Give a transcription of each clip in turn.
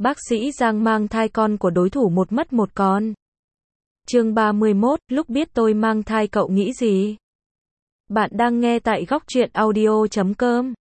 Bác sĩ Giang mang thai con của đối thủ một mất một con. Chương 31, lúc biết tôi mang thai cậu nghĩ gì? Bạn đang nghe tại góc truyện audio.com.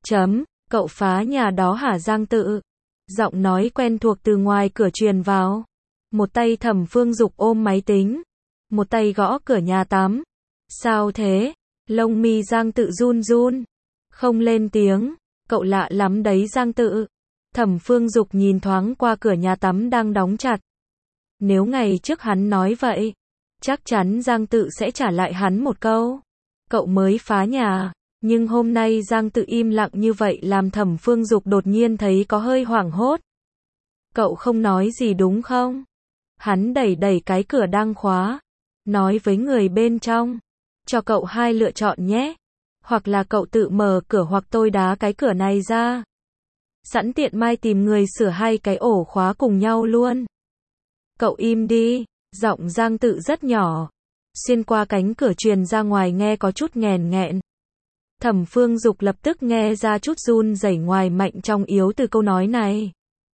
Cậu phá nhà đó hả Giang Tự? Giọng nói quen thuộc từ ngoài cửa truyền vào. Một tay Thẩm Phương Dục ôm máy tính, một tay gõ cửa nhà tắm. Sao thế? Lông mi Giang Tự run run, không lên tiếng. Cậu lạ lắm đấy Giang Tự. Thẩm Phương Dục nhìn thoáng qua cửa nhà tắm đang đóng chặt. Nếu ngày trước hắn nói vậy, chắc chắn Giang Tự sẽ trả lại hắn một câu. Cậu mới phá nhà. Nhưng hôm nay Giang Tự im lặng như vậy làm Thẩm Phương Dục đột nhiên thấy có hơi hoảng hốt. Cậu không nói gì đúng không? Hắn đẩy đẩy cái cửa đang khóa, nói với người bên trong. Cho cậu hai lựa chọn nhé. Hoặc là cậu tự mở cửa hoặc tôi đá cái cửa này ra. Sẵn tiện mai tìm người sửa hai cái ổ khóa cùng nhau luôn. Cậu im đi. Giọng Giang Tự rất nhỏ, xuyên qua cánh cửa truyền ra ngoài nghe có chút nghèn nghẹn. Thẩm Phương Dục lập tức nghe ra chút run rẩy ngoài mạnh trong yếu từ câu nói này.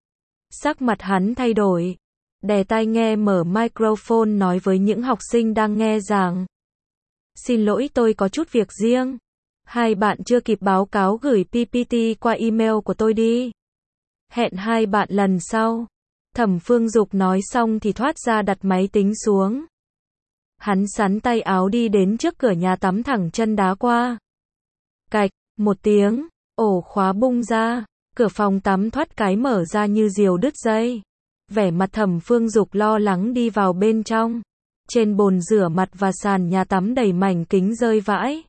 Sắc mặt hắn thay đổi, đè tai nghe mở microphone nói với những học sinh đang nghe rằng: Xin lỗi tôi có chút việc riêng. Hai bạn chưa kịp báo cáo gửi PPT qua email của tôi đi. Hẹn hai bạn lần sau. Thẩm Phương Dục nói xong thì thoát ra đặt máy tính xuống. Hắn xắn tay áo đi đến trước cửa nhà tắm thẳng chân đá qua. Cạch, một tiếng, ổ khóa bung ra, cửa phòng tắm thoát cái mở ra như diều đứt dây. Vẻ mặt Thẩm Phương Dục lo lắng đi vào bên trong. Trên bồn rửa mặt và sàn nhà tắm đầy mảnh kính rơi vãi.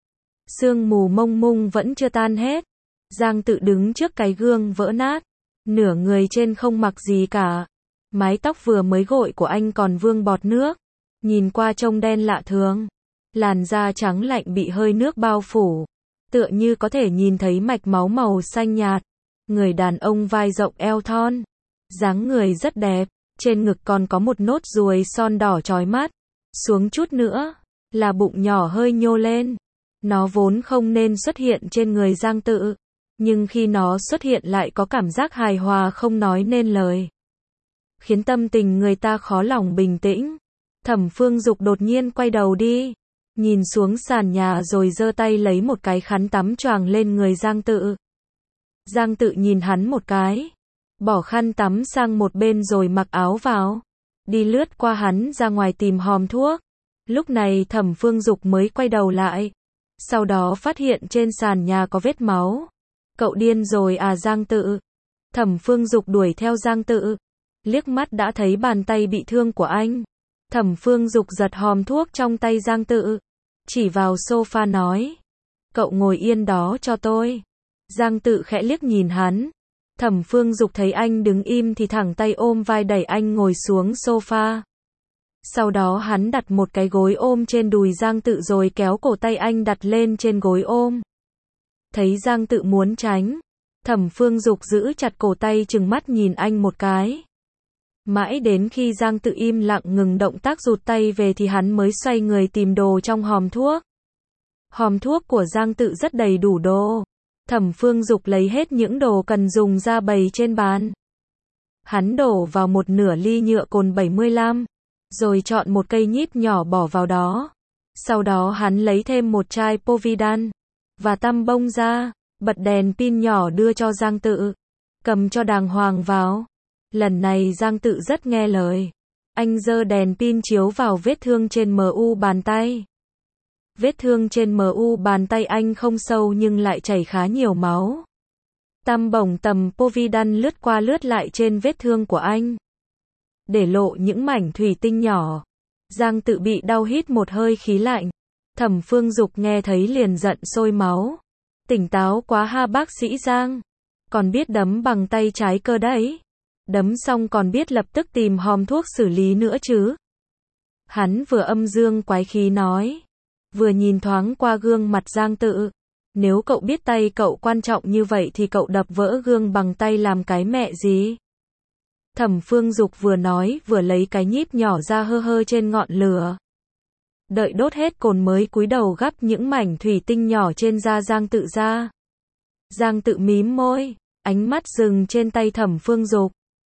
Sương mù mông mung vẫn chưa tan hết. Giang Tự đứng trước cái gương vỡ nát, nửa người trên không mặc gì cả. Mái tóc vừa mới gội của anh còn vương bọt nước, nhìn qua trông đen lạ thường. Làn da trắng lạnh bị hơi nước bao phủ, tựa như có thể nhìn thấy mạch máu màu xanh nhạt. Người đàn ông vai rộng eo thon, dáng người rất đẹp, trên ngực còn có một nốt ruồi son đỏ chói mắt. Xuống chút nữa là bụng nhỏ hơi nhô lên. Nó vốn không nên xuất hiện trên người Giang Tự, nhưng khi nó xuất hiện lại có cảm giác hài hòa không nói nên lời, khiến tâm tình người ta khó lòng bình tĩnh. Thẩm Phương Dục đột nhiên quay đầu đi, nhìn xuống sàn nhà rồi giơ tay lấy một cái khăn tắm choàng lên người Giang Tự. Giang Tự nhìn hắn một cái, bỏ khăn tắm sang một bên rồi mặc áo vào, đi lướt qua hắn ra ngoài tìm hòm thuốc. Lúc này Thẩm Phương Dục mới quay đầu lại, sau đó phát hiện trên sàn nhà có vết máu. Cậu điên rồi à Giang Tự? Thẩm Phương Dục đuổi theo Giang Tự, liếc mắt đã thấy bàn tay bị thương của anh. Thẩm Phương Dục giật hòm thuốc trong tay Giang Tự, chỉ vào sofa nói: Cậu ngồi yên đó cho tôi. Giang Tự khẽ liếc nhìn hắn. Thẩm Phương Dục thấy anh đứng im thì thẳng tay ôm vai đẩy anh ngồi xuống sofa. Sau đó hắn đặt một cái gối ôm trên đùi Giang Tự rồi kéo cổ tay anh đặt lên trên gối ôm. Thấy Giang Tự muốn tránh, Thẩm Phương Dục giữ chặt cổ tay trừng mắt nhìn anh một cái. Mãi đến khi Giang Tự im lặng ngừng động tác rụt tay về thì hắn mới xoay người tìm đồ trong hòm thuốc. Hòm thuốc của Giang Tự rất đầy đủ đồ. Thẩm Phương Dục lấy hết những đồ cần dùng ra bày trên bàn. Hắn đổ vào một nửa ly nhựa cồn 75, rồi chọn một cây nhíp nhỏ bỏ vào đó. Sau đó hắn lấy thêm một chai Povidone và tăm bông ra, bật đèn pin nhỏ đưa cho Giang Tự. Cầm cho đàng hoàng vào. Lần này Giang Tự rất nghe lời. Anh giơ đèn pin chiếu vào vết thương trên mu bàn tay. Vết thương trên mu bàn tay anh không sâu nhưng lại chảy khá nhiều máu. Tăm bổng tầm Povidone lướt qua lướt lại trên vết thương của anh, để lộ những mảnh thủy tinh nhỏ. Giang Tự bị đau hít một hơi khí lạnh. Thẩm Phương Dục nghe thấy liền giận sôi máu. Tỉnh táo quá ha bác sĩ Giang. Còn biết đấm bằng tay trái cơ đấy. Đấm xong còn biết lập tức tìm hòm thuốc xử lý nữa chứ. Hắn vừa âm dương quái khí nói, vừa nhìn thoáng qua gương mặt Giang Tự. Nếu cậu biết tay cậu quan trọng như vậy thì cậu đập vỡ gương bằng tay làm cái mẹ gì? Thẩm Phương Dục vừa nói vừa lấy cái nhíp nhỏ ra hơ hơ trên ngọn lửa. Đợi đốt hết cồn mới cúi đầu gắp những mảnh thủy tinh nhỏ trên da Giang Tự ra. Giang Tự mím môi, ánh mắt dừng trên tay Thẩm Phương Dục.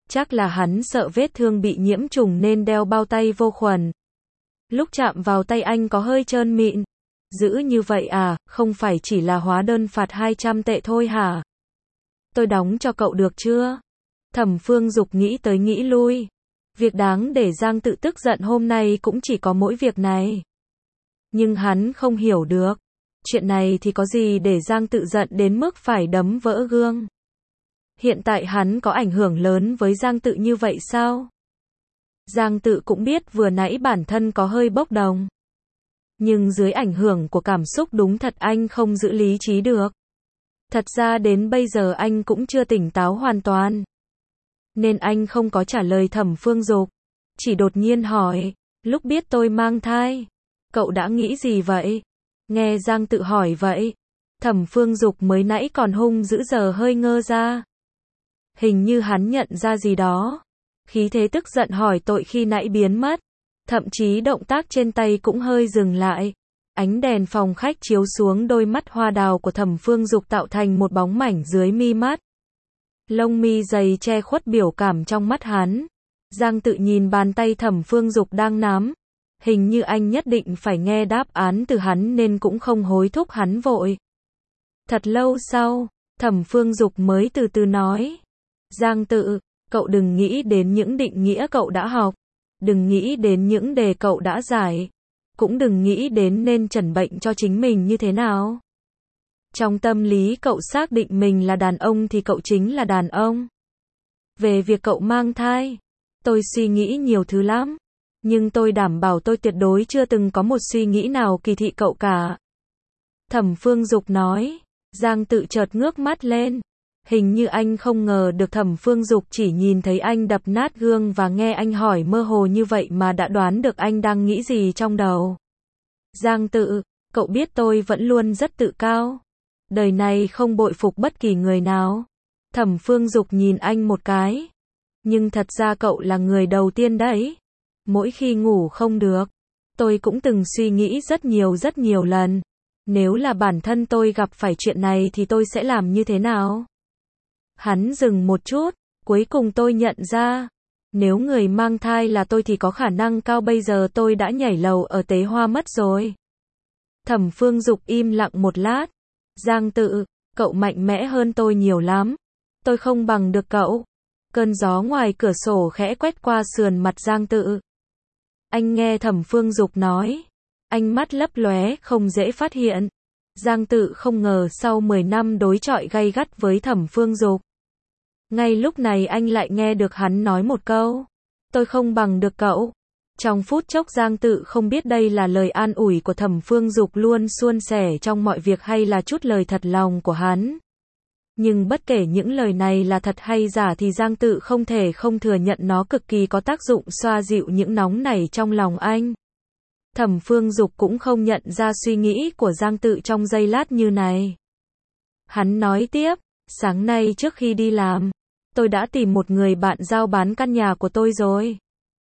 Chắc là hắn sợ vết thương bị nhiễm trùng nên đeo bao tay vô khuẩn. Lúc chạm vào tay anh có hơi trơn mịn. Dữ như vậy à, không phải chỉ là hóa đơn phạt 200 tệ thôi hả? Tôi đóng cho cậu được chưa? Thẩm Phương Dục nghĩ tới nghĩ lui. Việc đáng để Giang Tự tức giận hôm nay cũng chỉ có mỗi việc này. Nhưng hắn không hiểu được. Chuyện này thì có gì để Giang Tự giận đến mức phải đấm vỡ gương? Hiện tại hắn có ảnh hưởng lớn với Giang Tự như vậy sao? Giang Tự cũng biết vừa nãy bản thân có hơi bốc đồng. Nhưng dưới ảnh hưởng của cảm xúc đúng thật anh không giữ lý trí được. Thật ra đến bây giờ anh cũng chưa tỉnh táo hoàn toàn. Nên anh không có trả lời Thẩm Phương Dục. Chỉ đột nhiên hỏi, lúc biết tôi mang thai, cậu đã nghĩ gì vậy? Nghe Giang Tự hỏi vậy, Thẩm Phương Dục mới nãy còn hung dữ giờ hơi ngơ ra. Hình như hắn nhận ra gì đó. Khí thế tức giận hỏi tội khi nãy biến mất. Thậm chí động tác trên tay cũng hơi dừng lại. Ánh đèn phòng khách chiếu xuống đôi mắt hoa đào của Thẩm Phương Dục tạo thành một bóng mảnh dưới mi mắt. Lông mi dày che khuất biểu cảm trong mắt hắn. Giang Tự nhìn bàn tay Thẩm Phương Dục đang nắm. Hình như anh nhất định phải nghe đáp án từ hắn nên cũng không hối thúc hắn vội. Thật lâu sau, Thẩm Phương Dục mới từ từ nói. Giang Tự, cậu đừng nghĩ đến những định nghĩa cậu đã học. Đừng nghĩ đến những đề cậu đã giải. Cũng đừng nghĩ đến nên chẩn bệnh cho chính mình như thế nào. Trong tâm lý cậu xác định mình là đàn ông thì cậu chính là đàn ông. Về việc cậu mang thai, tôi suy nghĩ nhiều thứ lắm. Nhưng tôi đảm bảo tôi tuyệt đối chưa từng có một suy nghĩ nào kỳ thị cậu cả. Thẩm Phương Dục nói. Giang Tự chợt ngước mắt lên. Hình như anh không ngờ được Thẩm Phương Dục chỉ nhìn thấy anh đập nát gương và nghe anh hỏi mơ hồ như vậy mà đã đoán được anh đang nghĩ gì trong đầu. Giang Tự, cậu biết tôi vẫn luôn rất tự cao. Đời này không bội phục bất kỳ người nào. Thẩm Phương Dục nhìn anh một cái. Nhưng thật ra cậu là người đầu tiên đấy. Mỗi khi ngủ không được, tôi cũng từng suy nghĩ rất nhiều lần. Nếu là bản thân tôi gặp phải chuyện này thì tôi sẽ làm như thế nào? Hắn dừng một chút, cuối cùng tôi nhận ra. Nếu người mang thai là tôi thì có khả năng cao bây giờ tôi đã nhảy lầu ở Tế Hoa mất rồi. Thẩm Phương Dục im lặng một lát. Giang Tự, cậu mạnh mẽ hơn tôi nhiều lắm. Tôi không bằng được cậu. Cơn gió ngoài cửa sổ khẽ quét qua sườn mặt Giang Tự. Anh nghe Thẩm Phương Dục nói. Ánh mắt lấp lóe không dễ phát hiện. Giang Tự không ngờ sau 10 năm đối chọi gay gắt với Thẩm Phương Dục. Ngay lúc này anh lại nghe được hắn nói một câu. Tôi không bằng được cậu. Trong phút chốc Giang Tự không biết đây là lời an ủi của Thẩm Phương Dục luôn suôn sẻ trong mọi việc hay là chút lời thật lòng của hắn. Nhưng bất kể những lời này là thật hay giả thì Giang Tự không thể không thừa nhận nó cực kỳ có tác dụng xoa dịu những nóng nảy trong lòng anh. Thẩm Phương Dục cũng không nhận ra suy nghĩ của Giang Tự trong giây lát như này. Hắn nói tiếp, sáng nay trước khi đi làm, tôi đã tìm một người bạn giao bán căn nhà của tôi rồi.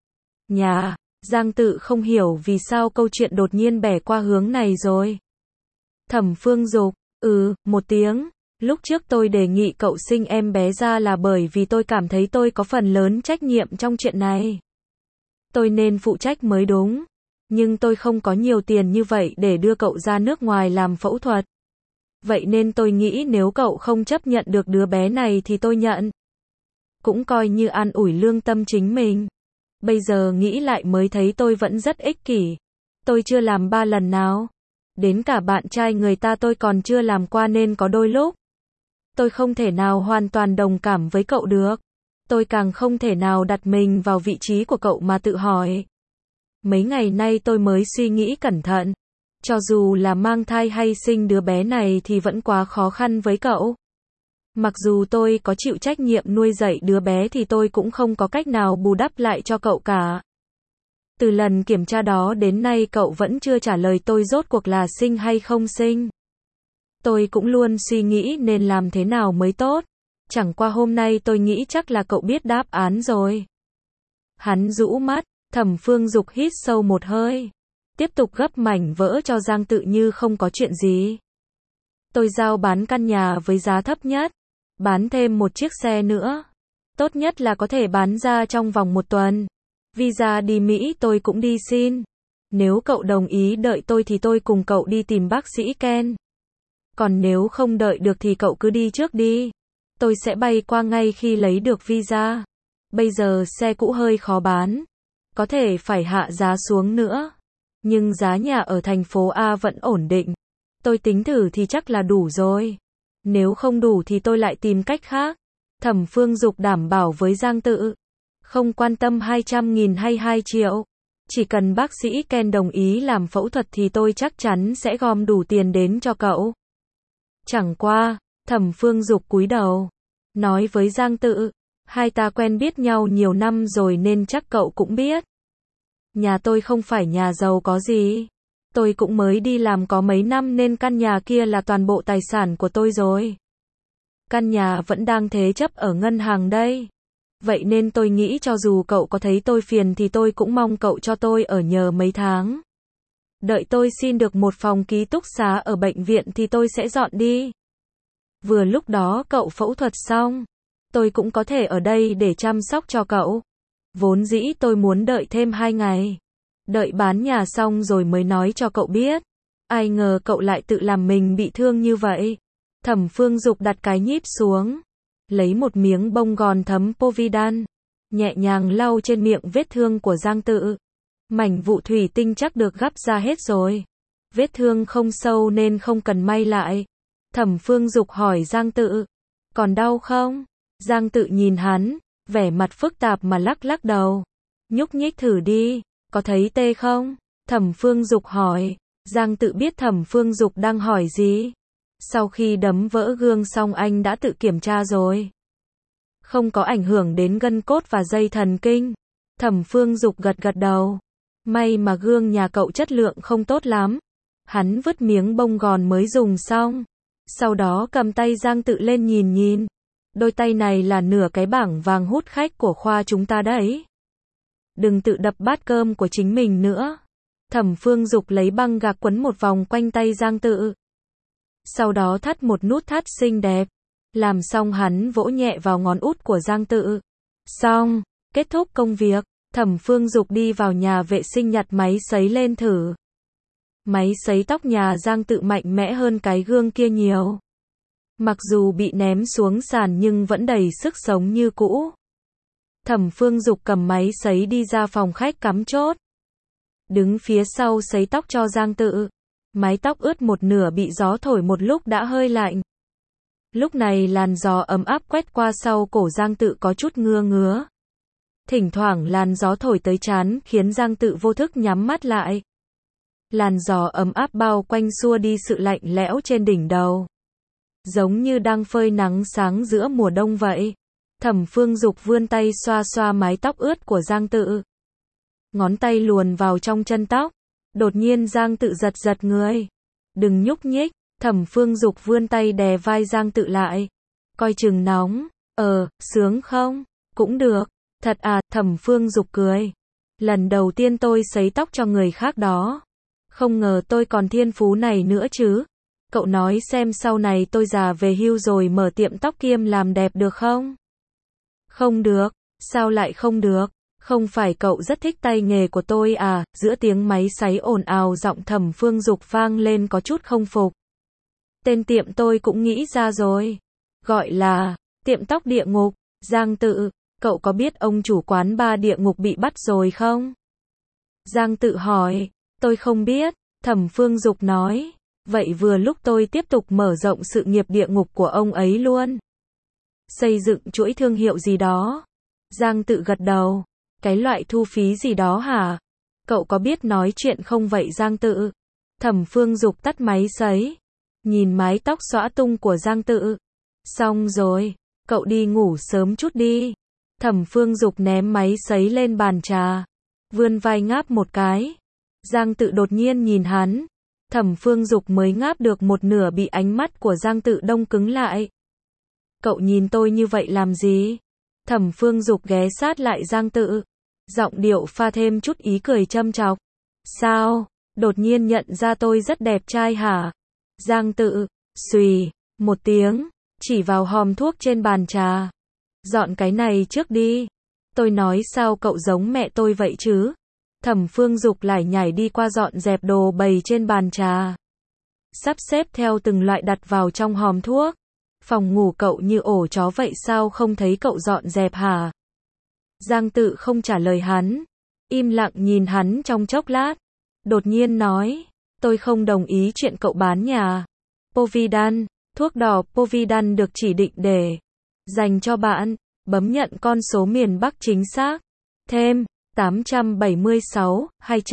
Nhà, Giang Tự không hiểu vì sao câu chuyện đột nhiên bẻ qua hướng này rồi. Thẩm Phương Dục, một tiếng. Lúc trước tôi đề nghị cậu sinh em bé ra là bởi vì tôi cảm thấy tôi có phần lớn trách nhiệm trong chuyện này. Tôi nên phụ trách mới đúng. Nhưng tôi không có nhiều tiền như vậy để đưa cậu ra nước ngoài làm phẫu thuật. Vậy nên tôi nghĩ nếu cậu không chấp nhận được đứa bé này thì tôi nhận. Cũng coi như an ủi lương tâm chính mình. Bây giờ nghĩ lại mới thấy tôi vẫn rất ích kỷ. Tôi chưa làm 3 lần nào. Đến cả bạn trai người ta tôi còn chưa làm qua nên có đôi lúc tôi không thể nào hoàn toàn đồng cảm với cậu được. Tôi càng không thể nào đặt mình vào vị trí của cậu mà tự hỏi. Mấy ngày nay tôi mới suy nghĩ cẩn thận. Cho dù là mang thai hay sinh đứa bé này thì vẫn quá khó khăn với cậu. Mặc dù tôi có chịu trách nhiệm nuôi dạy đứa bé thì tôi cũng không có cách nào bù đắp lại cho cậu cả. Từ lần kiểm tra đó đến nay cậu vẫn chưa trả lời tôi rốt cuộc là sinh hay không sinh. Tôi cũng luôn suy nghĩ nên làm thế nào mới tốt. Chẳng qua hôm nay tôi nghĩ chắc là cậu biết đáp án rồi. Hắn rũ mắt, Thẩm Phương Dục hít sâu một hơi. Tiếp tục gấp mảnh vỡ cho Giang Tự như không có chuyện gì. Tôi giao bán căn nhà với giá thấp nhất. Bán thêm một chiếc xe nữa. Tốt nhất là có thể bán ra trong vòng 1 tuần. Visa đi Mỹ tôi cũng đi xin. Nếu cậu đồng ý đợi tôi thì tôi cùng cậu đi tìm bác sĩ Ken. Còn nếu không đợi được thì cậu cứ đi trước đi. Tôi sẽ bay qua ngay khi lấy được visa. Bây giờ xe cũ hơi khó bán. Có thể phải hạ giá xuống nữa. Nhưng giá nhà ở thành phố A vẫn ổn định. Tôi tính thử thì chắc là đủ rồi. Nếu không đủ thì tôi lại tìm cách khác. Thẩm Phương Dục đảm bảo với Giang Tự. Không quan tâm 200.000 hay 2 triệu. Chỉ cần bác sĩ Ken đồng ý làm phẫu thuật thì tôi chắc chắn sẽ gom đủ tiền đến cho cậu. Chẳng qua, Thẩm Phương Dục cúi đầu. Nói với Giang Tự. Hai ta quen biết nhau nhiều năm rồi nên chắc cậu cũng biết. Nhà tôi không phải nhà giàu có gì. Tôi cũng mới đi làm có mấy năm nên căn nhà kia là toàn bộ tài sản của tôi rồi. Căn nhà vẫn đang thế chấp ở ngân hàng đây. Vậy nên tôi nghĩ cho dù cậu có thấy tôi phiền thì tôi cũng mong cậu cho tôi ở nhờ mấy tháng. Đợi tôi xin được một phòng ký túc xá ở bệnh viện thì tôi sẽ dọn đi. Vừa lúc đó cậu phẫu thuật xong, tôi cũng có thể ở đây để chăm sóc cho cậu. Vốn dĩ tôi muốn đợi thêm 2 ngày. Đợi bán nhà xong rồi mới nói cho cậu biết. Ai ngờ cậu lại tự làm mình bị thương như vậy. Thẩm Phương Dục đặt cái nhíp xuống. Lấy một miếng bông gòn thấm Povidone. Nhẹ nhàng lau trên miệng vết thương của Giang Tự. Mảnh vụn thủy tinh chắc được gắp ra hết rồi. Vết thương không sâu nên không cần may lại. Thẩm Phương Dục hỏi Giang Tự. Còn đau không? Giang Tự nhìn hắn. Vẻ mặt phức tạp mà lắc lắc đầu. Nhúc nhích thử đi. Có thấy tê không? Thẩm Phương Dục hỏi. Giang Tự biết Thẩm Phương Dục đang hỏi gì. Sau khi đấm vỡ gương xong anh đã tự kiểm tra rồi. Không có ảnh hưởng đến gân cốt và dây thần kinh. Thẩm Phương Dục gật gật đầu. May mà gương nhà cậu chất lượng không tốt lắm. Hắn vứt miếng bông gòn mới dùng xong. Sau đó cầm tay Giang Tự lên nhìn nhìn. Đôi tay này là nửa cái bảng vàng hút khách của khoa chúng ta đấy. Đừng tự đập bát cơm của chính mình nữa. Thẩm Phương Dục lấy băng gạc quấn một vòng quanh tay Giang Tự. Sau đó thắt một nút thắt xinh đẹp. Làm xong hắn vỗ nhẹ vào ngón út của Giang Tự. Xong, kết thúc công việc. Thẩm Phương Dục đi vào nhà vệ sinh nhặt máy sấy lên thử. Máy sấy tóc nhà Giang Tự mạnh mẽ hơn cái gương kia nhiều. Mặc dù bị ném xuống sàn nhưng vẫn đầy sức sống như cũ. Thẩm Phương Dục cầm máy sấy đi ra phòng khách cắm chốt. Đứng phía sau sấy tóc cho Giang Tự. Mái tóc ướt một nửa bị gió thổi một lúc đã hơi lạnh. Lúc này làn gió ấm áp quét qua sau cổ Giang Tự có chút ngứa ngứa. Thỉnh thoảng làn gió thổi tới trán khiến Giang Tự vô thức nhắm mắt lại. Làn gió ấm áp bao quanh xua đi sự lạnh lẽo trên đỉnh đầu. Giống như đang phơi nắng sáng giữa mùa đông vậy. Thẩm Phương Dục vươn tay xoa xoa mái tóc ướt của Giang Tự. Ngón tay luồn vào trong chân tóc. Đột nhiên Giang Tự giật giật người. Đừng nhúc nhích. Thẩm Phương Dục vươn tay đè vai Giang Tự lại. Coi chừng nóng. Sướng không? Cũng được. Thật à? Thẩm Phương Dục cười. Lần đầu tiên tôi sấy tóc cho người khác đó. Không ngờ tôi còn thiên phú này nữa chứ. Cậu nói xem sau này tôi già về hưu rồi mở tiệm tóc kiêm làm đẹp được không? Không được. Sao lại không được? Không phải cậu rất thích tay nghề của tôi à? Giữa tiếng máy sấy ồn ào giọng Thẩm Phương Dục vang lên có chút không phục. Tên tiệm tôi cũng nghĩ ra rồi. Gọi là tiệm tóc địa ngục. Giang Tự, cậu có biết ông chủ quán bar địa ngục bị bắt rồi không? Giang Tự hỏi. Tôi không biết. Thẩm Phương Dục nói. Vậy vừa lúc tôi tiếp tục mở rộng sự nghiệp địa ngục của ông ấy luôn. Xây dựng chuỗi thương hiệu gì đó. Giang Tự gật đầu. Cái loại thu phí gì đó hả? Cậu có biết nói chuyện không vậy Giang Tự? Thẩm Phương Dục tắt máy sấy. Nhìn mái tóc xõa tung của Giang Tự. Xong rồi, cậu đi ngủ sớm chút đi. Thẩm Phương Dục ném máy sấy lên bàn trà. Vươn vai ngáp một cái. Giang Tự đột nhiên nhìn hắn. Thẩm Phương Dục mới ngáp được một nửa bị ánh mắt của Giang Tự đông cứng lại. Cậu nhìn tôi như vậy làm gì? Thẩm Phương Dục ghé sát lại Giang Tự. Giọng điệu pha thêm chút ý cười châm chọc. Sao? Đột nhiên nhận ra tôi rất đẹp trai hả? Giang Tự, xùy, một tiếng, chỉ vào hòm thuốc trên bàn trà. Dọn cái này trước đi. Tôi nói sao cậu giống mẹ tôi vậy chứ? Thẩm Phương Dục lải nhải đi qua dọn dẹp đồ bày trên bàn trà. Sắp xếp theo từng loại đặt vào trong hòm thuốc. Phòng ngủ cậu như ổ chó vậy sao không thấy cậu dọn dẹp hả? Giang Tự không trả lời hắn. Im lặng nhìn hắn trong chốc lát. Đột nhiên nói. Tôi không đồng ý chuyện cậu bán nhà. Povidone. Thuốc đỏ Povidone được chỉ định để dành cho bạn. Bấm nhận con số miền Bắc chính xác. Thêm 876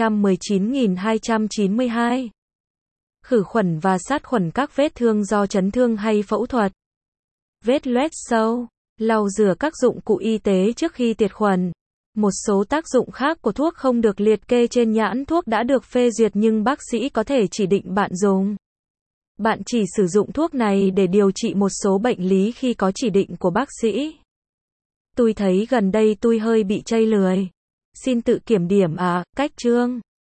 219.292. Khử khuẩn và sát khuẩn các vết thương do chấn thương hay phẫu thuật. Vết loét sâu. Lau rửa các dụng cụ y tế trước khi tiệt khuẩn. Một số tác dụng khác của thuốc không được liệt kê trên nhãn thuốc đã được phê duyệt nhưng bác sĩ có thể chỉ định bạn dùng. Bạn chỉ sử dụng thuốc này để điều trị một số bệnh lý khi có chỉ định của bác sĩ. Tôi thấy gần đây tôi hơi bị chây lười. Xin tự kiểm điểm cách chương.